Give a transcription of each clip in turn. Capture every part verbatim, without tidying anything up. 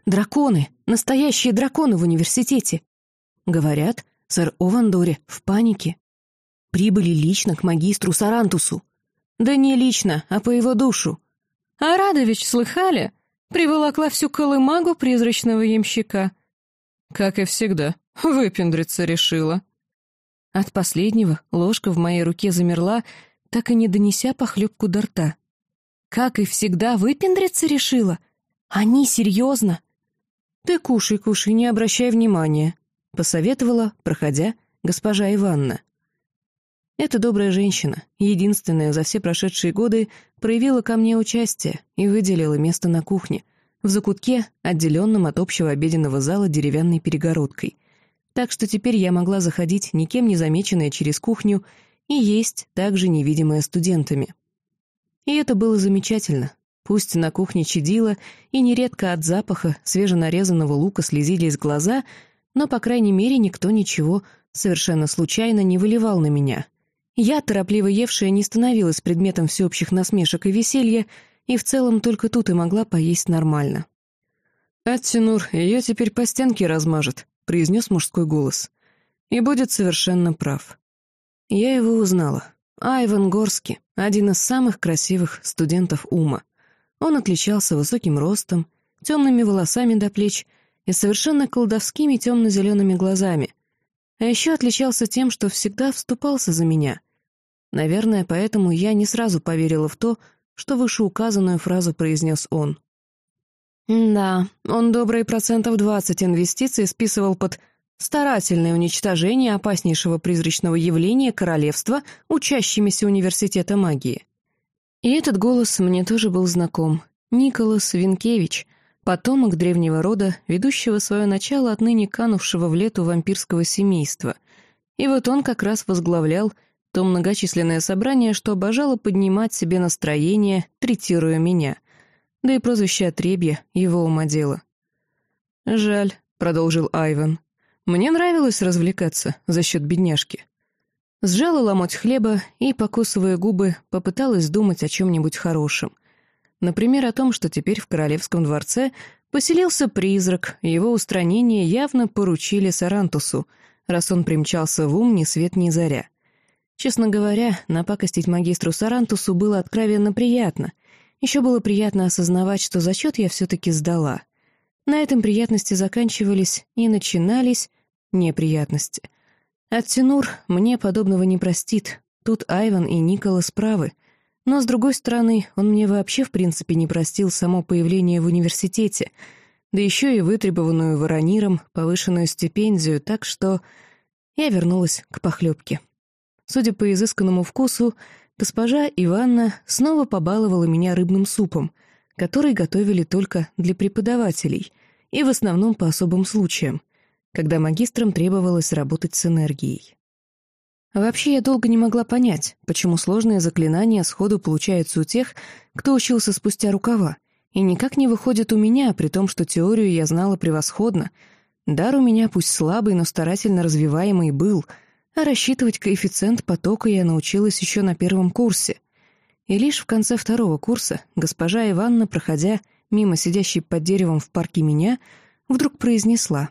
Драконы! Настоящие драконы в университете! Говорят, сэр Овандори в панике. Прибыли лично к магистру Сарантусу. Да не лично, а по его душу. А Радович, слыхали? Приволокла всю колымагу призрачного ямщика. Как и всегда, выпендриться решила. От последнего ложка в моей руке замерла, так и не донеся похлебку до рта. Как и всегда, выпендриться решила? Они серьезно? Ты кушай, кушай, не обращай внимания, посоветовала, проходя, госпожа Иванна. Эта добрая женщина, единственная за все прошедшие годы, проявила ко мне участие и выделила место на кухне, в закутке, отделенном от общего обеденного зала деревянной перегородкой. Так что теперь я могла заходить, никем не замеченная, через кухню и есть, также невидимая студентами. И это было замечательно. Пусть на кухне чадило, и нередко от запаха свеженарезанного лука слезились глаза, но, по крайней мере, никто ничего совершенно случайно не выливал на меня. Я, торопливо евшая, не становилась предметом всеобщих насмешек и веселья, и в целом только тут и могла поесть нормально. «Аттенур, ее теперь по стенке размажет», — произнес мужской голос. «И будет совершенно прав». Я его узнала. Айван Горский, один из самых красивых студентов Ума. Он отличался высоким ростом, темными волосами до плеч и совершенно колдовскими темно-зелеными глазами. А еще отличался тем, что всегда вступался за меня. Наверное, поэтому я не сразу поверила в то, что вышеуказанную фразу произнес он. Да, он добрые процентов двадцать инвестиций списывал под старательное уничтожение опаснейшего призрачного явления королевства учащимися университета магии. И этот голос мне тоже был знаком. Николас Винкевич, потомок древнего рода, ведущего свое начало от ныне канувшего в лету вампирского семейства. И вот он как раз возглавлял то многочисленное собрание, что обожало поднимать себе настроение, третируя меня. Да и прозвище Отребья его умодело. «Жаль», — продолжил Айван. «Мне нравилось развлекаться за счет бедняжки». Сжала ломоть хлеба и, покусывая губы, попыталась думать о чем-нибудь хорошем. Например, о том, что теперь в королевском дворце поселился призрак, его устранение явно поручили Сарантусу, раз он примчался в Ум ни свет ни заря. Честно говоря, напакостить магистру Сарантусу было откровенно приятно. Еще было приятно осознавать, что зачет я все-таки сдала. На этом приятности заканчивались и начинались неприятности. Аттенур мне подобного не простит. Тут Айван и Николас правы. Но, с другой стороны, он мне вообще в принципе не простил само появление в университете, да еще и вытребованную Ворониром повышенную стипендию, так что я вернулась к похлебке. Судя по изысканному вкусу, госпожа Иванна снова побаловала меня рыбным супом, который готовили только для преподавателей и в основном по особым случаям, когда магистрам требовалось работать с энергией. Вообще, я долго не могла понять, почему сложные заклинания сходу получаются у тех, кто учился спустя рукава, и никак не выходят у меня, при том, что теорию я знала превосходно. Дар у меня пусть слабый, но старательно развиваемый был, а рассчитывать коэффициент потока я научилась еще на первом курсе. И лишь в конце второго курса госпожа Иванна, проходя мимо сидящей под деревом в парке меня, вдруг произнесла: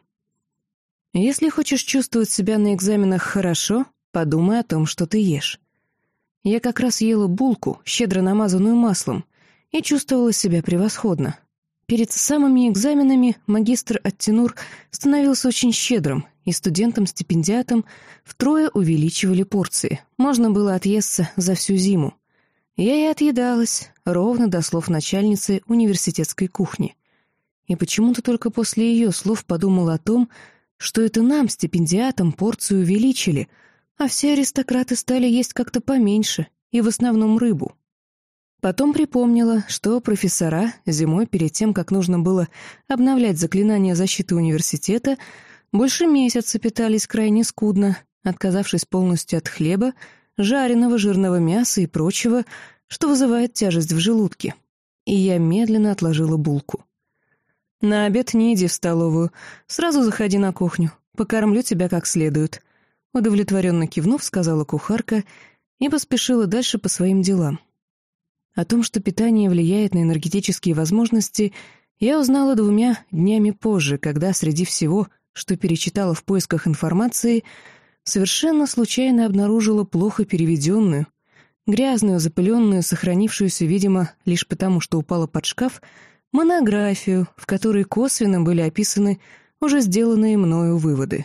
«Если хочешь чувствовать себя на экзаменах хорошо, подумай о том, что ты ешь». Я как раз ела булку, щедро намазанную маслом, и чувствовала себя превосходно. Перед самыми экзаменами магистр Аттенур становился очень щедрым, и студентам-стипендиатам втрое увеличивали порции. Можно было отъесться за всю зиму. Я и отъедалась, ровно до слов начальницы университетской кухни. И почему-то только после ее слов подумала о том, что это нам, стипендиатам, порцию увеличили, а все аристократы стали есть как-то поменьше и в основном рыбу. Потом припомнила, что профессора зимой, перед тем, как нужно было обновлять заклинания защиты университета, больше месяца питались крайне скудно, отказавшись полностью от хлеба, жареного жирного мяса и прочего, что вызывает тяжесть в желудке. И я медленно отложила булку. «На обед не иди в столовую, сразу заходи на кухню, покормлю тебя как следует», — удовлетворенно кивнув, сказала кухарка и поспешила дальше по своим делам. О том, что питание влияет на энергетические возможности, я узнала двумя днями позже, когда среди всего, что перечитала в поисках информации, совершенно случайно обнаружила плохо переведенную, грязную, запыленную, сохранившуюся, видимо, лишь потому, что упала под шкаф, монографию, в которой косвенно были описаны уже сделанные мною выводы.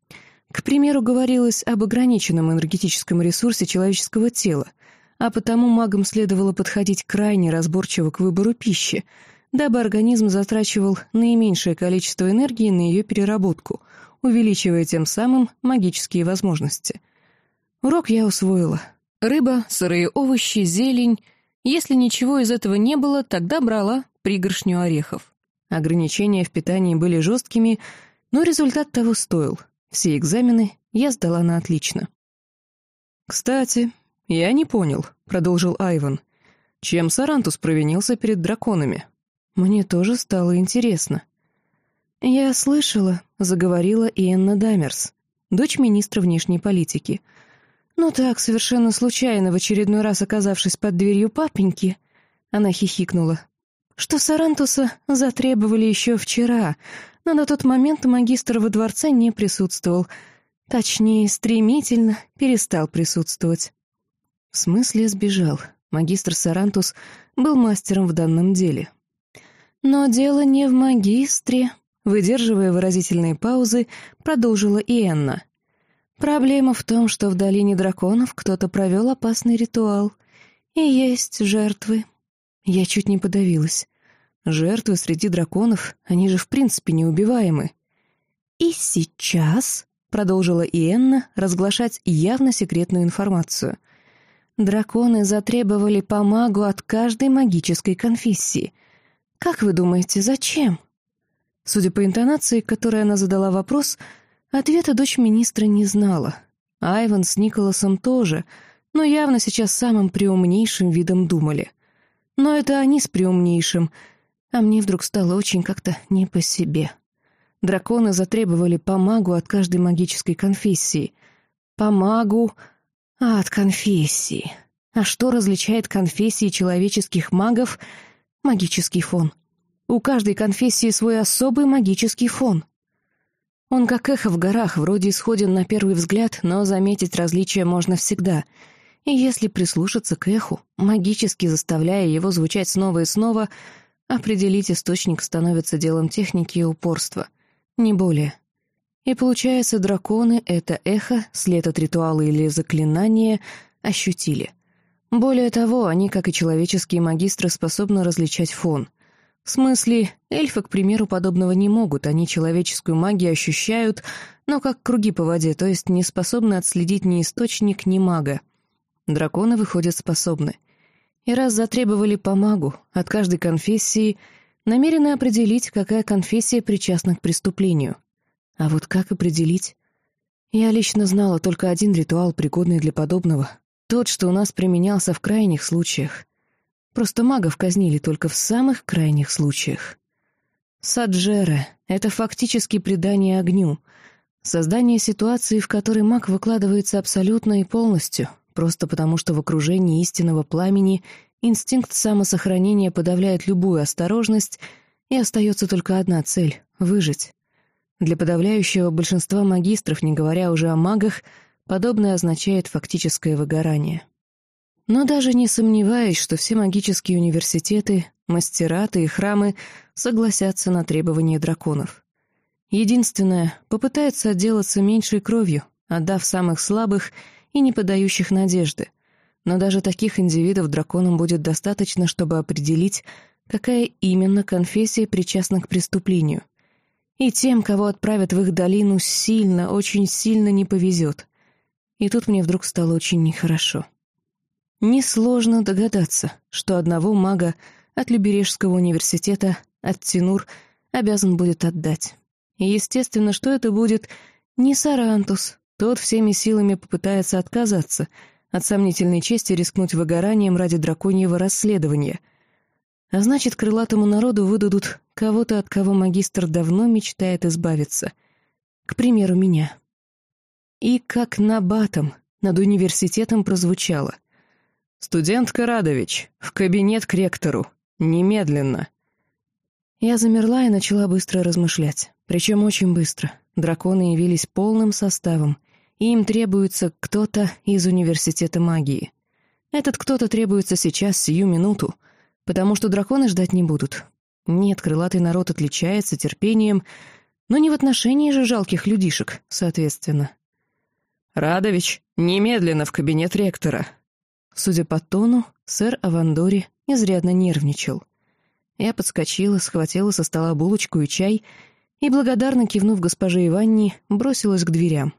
К примеру, говорилось об ограниченном энергетическом ресурсе человеческого тела, а потому магам следовало подходить крайне разборчиво к выбору пищи, дабы организм затрачивал наименьшее количество энергии на ее переработку, увеличивая тем самым магические возможности. Урок я усвоила. Рыба, сырые овощи, зелень. Если ничего из этого не было, тогда брала пригоршню орехов. Ограничения в питании были жесткими, но результат того стоил. Все экзамены я сдала на отлично. «Кстати, я не понял», — продолжил Айван, «чем Сарантус провинился перед драконами?» Мне тоже стало интересно. «Я слышала», — заговорила Иенна Дамерс, дочь министра внешней политики. «Ну так, совершенно случайно, в очередной раз оказавшись под дверью папеньки», — она хихикнула, «что Сарантуса затребовали еще вчера, но на тот момент магистр во дворце не присутствовал. Точнее, стремительно перестал присутствовать». В смысле сбежал. Магистр Сарантус был мастером в данном деле. «Но дело не в магистре», — выдерживая выразительные паузы, продолжила Иенна. «Проблема в том, что в долине драконов кто-то провел опасный ритуал. И есть жертвы». Я чуть не подавилась. Жертвы среди драконов, они же в принципе неубиваемы. «И сейчас», — продолжила Иенна разглашать явно секретную информацию, «драконы затребовали по магу от каждой магической конфессии. Как вы думаете, зачем?» Судя по интонации, которой она задала вопрос, ответа дочь министра не знала. Айван с Николасом тоже, но явно сейчас самым преумнейшим видом думали. Но это они с преумнейшим, а мне вдруг стало очень как-то не по себе. Драконы затребовали по магу от каждой магической конфессии. По магу... А от конфессии. А что различает конфессии человеческих магов? Магический фон. У каждой конфессии свой особый магический фон. Он как эхо в горах, вроде исходен на первый взгляд, но заметить различия можно всегда. И если прислушаться к эху, магически заставляя его звучать снова и снова, определить источник становится делом техники и упорства. Не более. И получается, драконы это эхо, след от ритуала или заклинания, ощутили. Более того, они, как и человеческие магистры, способны различать фон. В смысле, эльфы, к примеру, подобного не могут, они человеческую магию ощущают, но как круги по воде, то есть не способны отследить ни источник, ни мага. Драконы, выходят, способны. И раз затребовали по магу от каждой конфессии, намерены определить, какая конфессия причастна к преступлению. А вот как определить? Я лично знала только один ритуал, пригодный для подобного. Тот, что у нас применялся в крайних случаях. Просто магов казнили только в самых крайних случаях. Саджера — это фактически предание огню. Создание ситуации, в которой маг выкладывается абсолютно и полностью, просто потому что в окружении истинного пламени инстинкт самосохранения подавляет любую осторожность, и остается только одна цель — выжить. Для подавляющего большинства магистров, не говоря уже о магах, подобное означает фактическое выгорание. Но даже не сомневаюсь, что все магические университеты, мастераты и храмы согласятся на требования драконов. Единственное, попытаются отделаться меньшей кровью, отдав самых слабых и не подающих надежды. Но даже таких индивидов драконам будет достаточно, чтобы определить, какая именно конфессия причастна к преступлению. И тем, кого отправят в их долину, сильно, очень сильно не повезет. И тут мне вдруг стало очень нехорошо. Несложно догадаться, что одного мага от Любережского университета, от Тинур, обязан будет отдать. И естественно, что это будет не Сарантус, тот всеми силами попытается отказаться от сомнительной чести рискнуть выгоранием ради драконьего расследования. А значит, крылатому народу выдадут кого-то, от кого магистр давно мечтает избавиться. К примеру, меня. И как набатом над университетом прозвучало: «Студентка Радович, в кабинет к ректору. Немедленно». Я замерла и начала быстро размышлять. Причем очень быстро. Драконы явились полным составом, и им требуется кто-то из университета магии. Этот кто-то требуется сейчас, сию минуту, потому что драконы ждать не будут. Нет, крылатый народ отличается терпением, но не в отношении же жалких людишек, соответственно. «Радович, немедленно в кабинет ректора!» Судя по тону, сэр Авандори изрядно нервничал. Я подскочила, схватила со стола булочку и чай и, благодарно кивнув госпоже Иванне, бросилась к дверям.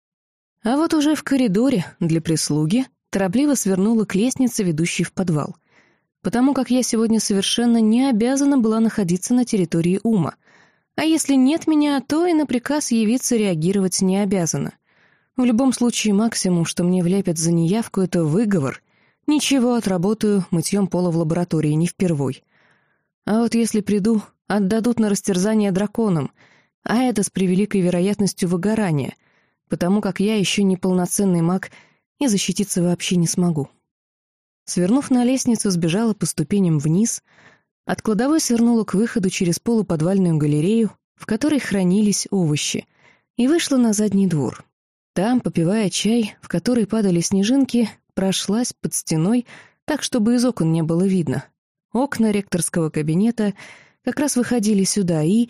А вот уже в коридоре для прислуги торопливо свернула к лестнице, ведущей в подвал, потому как я сегодня совершенно не обязана была находиться на территории Ума, а если нет меня, то и на приказ явиться реагировать не обязана. В любом случае, максимум, что мне влепят за неявку, это выговор. Ничего, отработаю мытьем пола в лаборатории не впервой. А вот если приду, отдадут на растерзание драконам, а это с превеликой вероятностью выгорания, потому как я еще не полноценный маг и защититься вообще не смогу. Свернув на лестницу, сбежала по ступеням вниз, от кладовой свернула к выходу через полуподвальную галерею, в которой хранились овощи, и вышла на задний двор. Там, попивая чай, в который падали снежинки, прошлась под стеной, так, чтобы из окон не было видно. Окна ректорского кабинета как раз выходили сюда, и...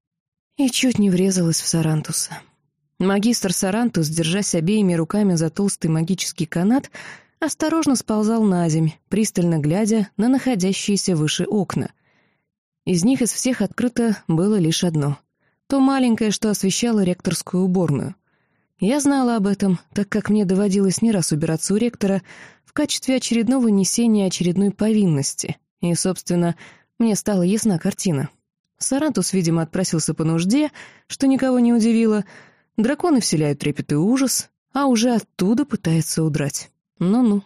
и чуть не врезалась в Сарантуса. Магистр Сарантус, держась обеими руками за толстый магический канат, осторожно сползал на земь, пристально глядя на находящиеся выше окна. Из них из всех открыто было лишь одно — то маленькое, что освещало ректорскую уборную. Я знала об этом, так как мне доводилось не раз убираться у ректора в качестве очередного несения очередной повинности, и, собственно, мне стала ясна картина. Сарантус, видимо, отпросился по нужде, что никого не удивило. Драконы вселяют трепет и ужас, а уже оттуда пытается удрать. Ну-ну.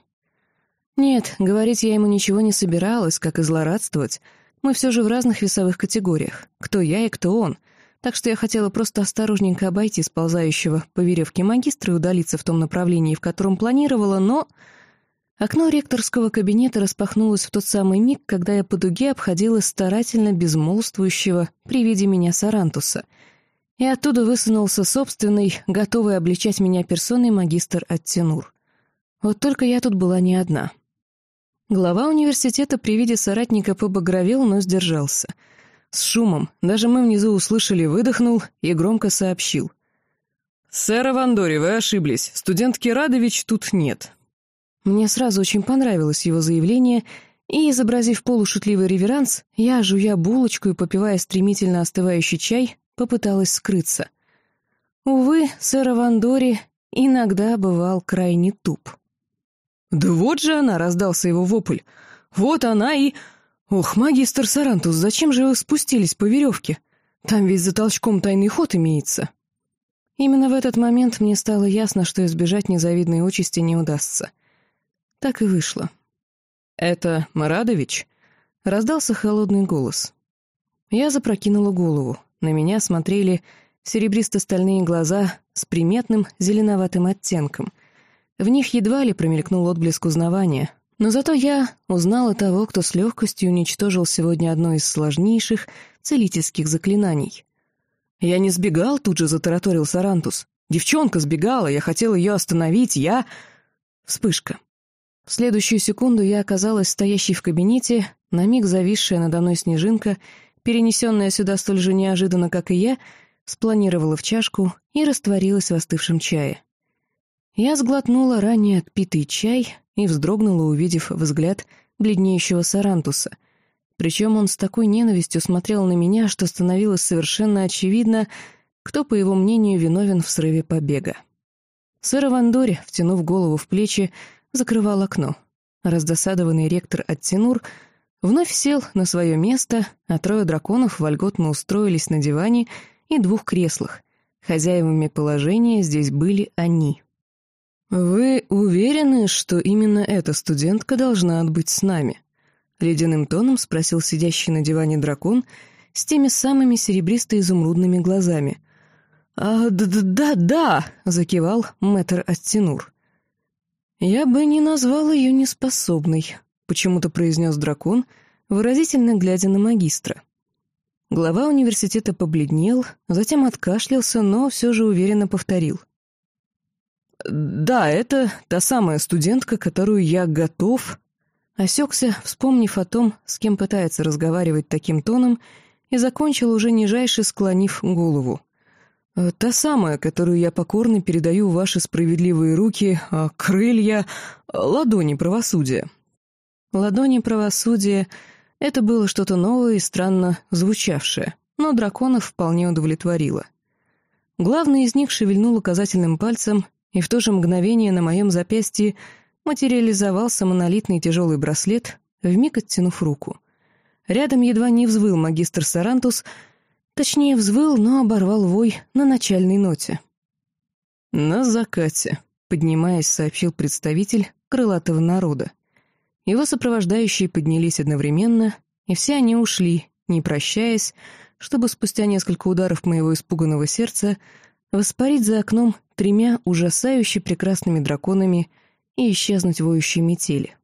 Нет, говорить я ему ничего не собиралась, как и злорадствовать. Мы все же в разных весовых категориях. Кто я и кто он. Так что я хотела просто осторожненько обойти сползающего по веревке магистра и удалиться в том направлении, в котором планировала, но... Окно ректорского кабинета распахнулось в тот самый миг, когда я по дуге обходила старательно безмолвствующего при виде меня Сарантуса, и оттуда высунулся собственный, готовый обличать меня персоной магистр Аттенур. Вот только я тут была не одна. Глава университета при виде соратника побагровел, но сдержался. С шумом, даже мы внизу услышали, выдохнул и громко сообщил. «Сэр Авандори, вы ошиблись. Студентки Радович тут нет». Мне сразу очень понравилось его заявление, и, изобразив полушутливый реверанс, я, жуя булочку и попивая стремительно остывающий чай, попыталась скрыться. Увы, сэр Авандори иногда бывал крайне туп. «Да вот же она!» — раздался его вопль. «Вот она и...» «Ох, магистр Сарантус, зачем же вы спустились по веревке? Там ведь за толчком тайный ход имеется». Именно в этот момент мне стало ясно, что избежать незавидной участи не удастся. Так и вышло. «Это Марадович?» — раздался холодный голос. Я запрокинула голову. На меня смотрели серебристо-стальные глаза с приметным зеленоватым оттенком. В них едва ли промелькнул отблеск узнавания, но зато я узнала того, кто с легкостью уничтожил сегодня одно из сложнейших целительских заклинаний. «Я не сбегал», — тут же затараторил Сарантус. «Девчонка сбегала, я хотел ее остановить, я...» Вспышка. В следующую секунду я оказалась стоящей в кабинете, на миг зависшая надо мной снежинка, перенесенная сюда столь же неожиданно, как и я, спланировала в чашку и растворилась в остывшем чае. Я сглотнула ранее отпитый чай и вздрогнула, увидев взгляд бледнеющего Сарантуса. Причем он с такой ненавистью смотрел на меня, что становилось совершенно очевидно, кто, по его мнению, виновен в срыве побега. Сэр Авандори, втянув голову в плечи, закрывал окно. Раздосадованный ректор Аттенур вновь сел на свое место, а трое драконов вольготно устроились на диване и двух креслах. Хозяевами положения здесь были они. «Вы уверены, что именно эта студентка должна отбыть с нами?» — ледяным тоном спросил сидящий на диване дракон с теми самыми серебристо-изумрудными глазами. «А, да-да-да!» — закивал мэтр Аттенур. «Я бы не назвал ее неспособной», — почему-то произнес дракон, выразительно глядя на магистра. Глава университета побледнел, затем откашлялся, но все же уверенно повторил. «Да, это та самая студентка, которую я готов...» Осекся, вспомнив о том, с кем пытается разговаривать таким тоном, и закончил, уже нижайше склонив голову. «Та самая, которую я покорно передаю в ваши справедливые руки, крылья, ладони правосудия». Ладони правосудия — это было что-то новое и странно звучавшее, но драконов вполне удовлетворило. Главный из них шевельнул указательным пальцем, и в то же мгновение на моем запястье материализовался монолитный тяжелый браслет, вмиг оттянув руку. Рядом едва не взвыл магистр Сарантус, точнее взвыл, но оборвал вой на начальной ноте. «На закате», — поднимаясь, сообщил представитель крылатого народа. Его сопровождающие поднялись одновременно, и все они ушли, не прощаясь, чтобы спустя несколько ударов моего испуганного сердца воспарить за окном тремя ужасающе прекрасными драконами и исчезнуть в воющей метели.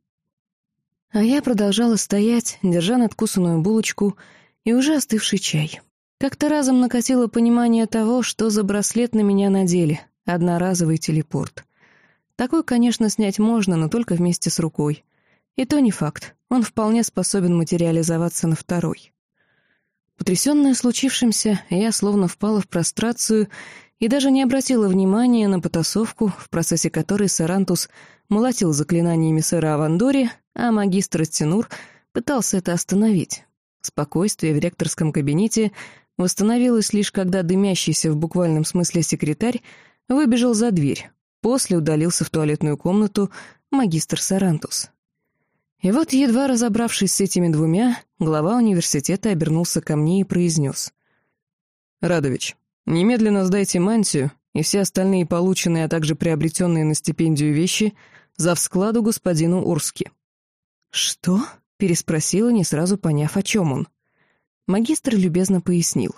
А я продолжала стоять, держа надкусанную булочку и уже остывший чай. Как-то разом накатило понимание того, что за браслет на меня надели, одноразовый телепорт. Такой, конечно, снять можно, но только вместе с рукой. И то не факт, он вполне способен материализоваться на второй. Потрясенная случившимся, я словно впала в прострацию и даже не обратила внимания на потасовку, в процессе которой Сарантус молотил заклинаниями сэра Авандори, а магистр Аттенур пытался это остановить. Спокойствие в ректорском кабинете восстановилось лишь когда дымящийся в буквальном смысле секретарь выбежал за дверь, после удалился в туалетную комнату магистр Сарантус. И вот, едва разобравшись с этими двумя, глава университета обернулся ко мне и произнес. «Радович, немедленно сдайте мантию и все остальные полученные, а также приобретенные на стипендию вещи завскладу господину Урски». «Что?» — переспросила, не сразу поняв, о чем он. Магистр любезно пояснил.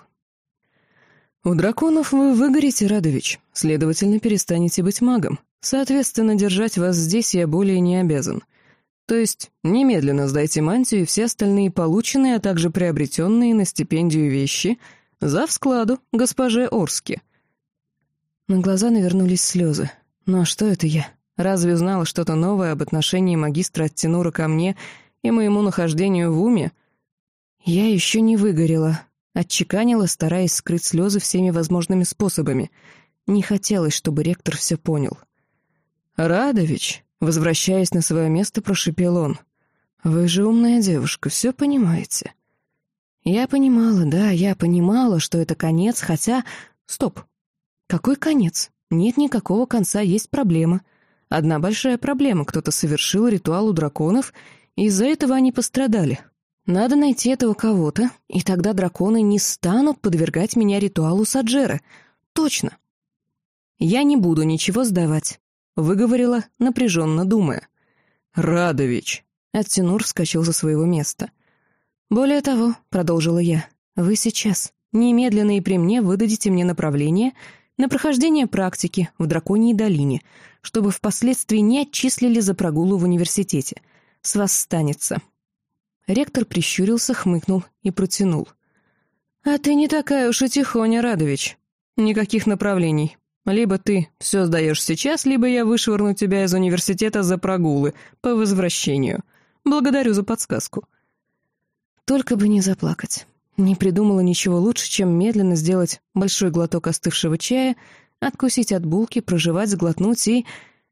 «У драконов вы выгорите, Радович, следовательно, перестанете быть магом. Соответственно, держать вас здесь я более не обязан. То есть немедленно сдайте мантию и все остальные полученные, а также приобретенные на стипендию вещи завскладу госпоже Орски». На глаза навернулись слезы. Ну а что это я? Разве узнала что-то новое об отношении магистра Аттенура ко мне и моему нахождению в уме? Я еще не выгорела. Отчеканила, стараясь скрыть слезы всеми возможными способами. Не хотелось, чтобы ректор все понял. «Радович», возвращаясь на свое место, прошипел он. «Вы же умная девушка, все понимаете». Я понимала, да, я понимала, что это конец, хотя... Стоп. Какой конец? Нет никакого конца, есть проблема. Одна большая проблема. Кто-то совершил ритуал у драконов, и из-за этого они пострадали. Надо найти этого кого-то, и тогда драконы не станут подвергать меня ритуалу Саджера. Точно. Я не буду ничего сдавать. Выговорила, напряженно думая. «Радович!» Аттенур вскочил со своего места. «Более того, — продолжила я, — вы сейчас немедленно и при мне выдадите мне направление на прохождение практики в Драконьей долине, чтобы впоследствии не отчислили за прогулу в университете. С вас станется». Ректор прищурился, хмыкнул и протянул. «А ты не такая уж и тихоня, Радович. Никаких направлений. Либо ты все сдаешь сейчас, либо я вышвырну тебя из университета за прогулы по возвращению. Благодарю за подсказку». Только бы не заплакать. Не придумала ничего лучше, чем медленно сделать большой глоток остывшего чая, откусить от булки, прожевать, сглотнуть и...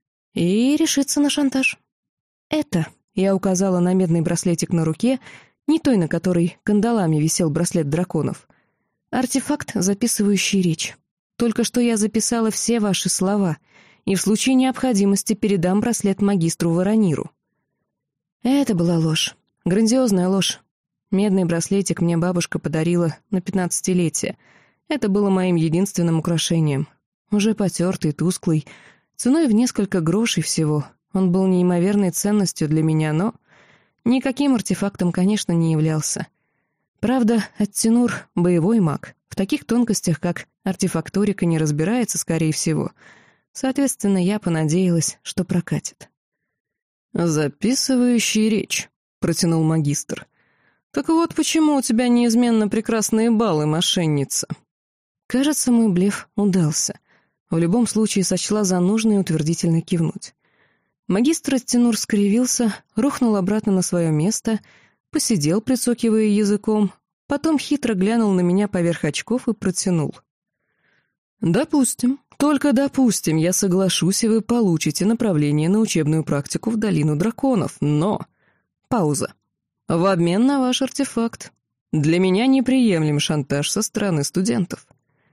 и решиться на шантаж. «Это», — я указала на медный браслетик на руке, не той, на которой кандалами висел браслет драконов, артефакт, записывающий речь. Только что я записала все ваши слова, и в случае необходимости передам браслет магистру Ворониру». Это была ложь. Грандиозная ложь. Медный браслетик мне бабушка подарила на пятнадцатилетие. Это было моим единственным украшением. Уже потертый, тусклый, ценой в несколько грошей всего. Он был неимоверной ценностью для меня, но никаким артефактом, конечно, не являлся. Правда, Аттенур — боевой маг. В таких тонкостях, как артефакторика, не разбирается, скорее всего. Соответственно, я понадеялась, что прокатит. «Записывающий речь», — протянул магистр. «Так вот почему у тебя неизменно прекрасные баллы, мошенница». Кажется, мой блеф удался. В любом случае сочла за нужное утвердительно кивнуть. Магистр Аттенур скривился, рухнул обратно на свое место, посидел, прицокивая языком, потом хитро глянул на меня поверх очков и протянул. «Допустим, только допустим, я соглашусь, и вы получите направление на учебную практику в Долину Драконов, но...» Пауза. «В обмен на ваш артефакт. Для меня неприемлем шантаж со стороны студентов».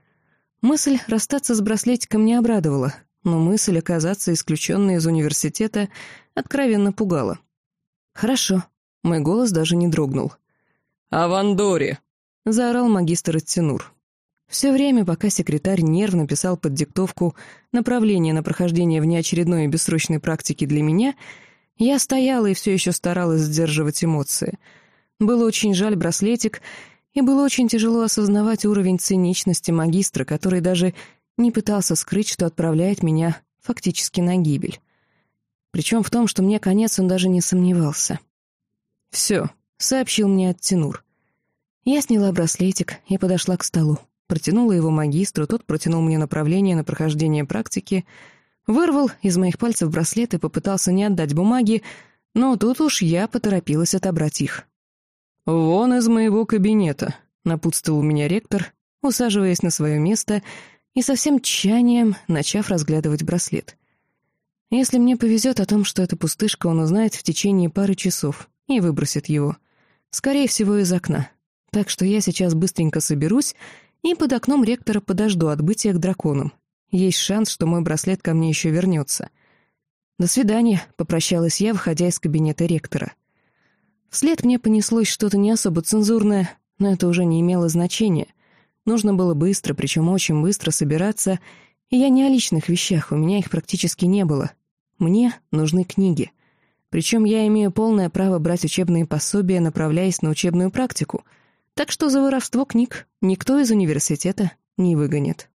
Мысль расстаться с браслетиком не обрадовала, но мысль оказаться исключенной из университета откровенно пугала. «Хорошо», — мой голос даже не дрогнул. «Авандори!» — заорал магистр Аттенур. Все время, пока секретарь нервно писал под диктовку направление на прохождение внеочередной и бессрочной практики для меня, я стояла и все еще старалась сдерживать эмоции. Было очень жаль браслетик, и было очень тяжело осознавать уровень циничности магистра, который даже не пытался скрыть, что отправляет меня фактически на гибель. Причем в том, что мне конец, он даже не сомневался. «Все», — сообщил мне Аттенур. Я сняла браслетик и подошла к столу. Протянула его магистру, тот протянул мне направление на прохождение практики, вырвал из моих пальцев браслет и попытался не отдать бумаги, но тут уж я поторопилась отобрать их. «Вон из моего кабинета», — напутствовал меня ректор, усаживаясь на свое место и со всем тщанием начав разглядывать браслет. Если мне повезет о том, что это пустышка, он узнает в течение пары часов и выбросит его. Скорее всего, из окна. Так что я сейчас быстренько соберусь и под окном ректора подожду отбытия к драконам. Есть шанс, что мой браслет ко мне еще вернется. «До свидания», — попрощалась я, выходя из кабинета ректора. Вслед мне понеслось что-то не особо цензурное, но это уже не имело значения. Нужно было быстро, причем очень быстро собираться, и я не о личных вещах, у меня их практически не было. Мне нужны книги. Причем я имею полное право брать учебные пособия, направляясь на учебную практику, так что за воровство книг никто из университета не выгонит.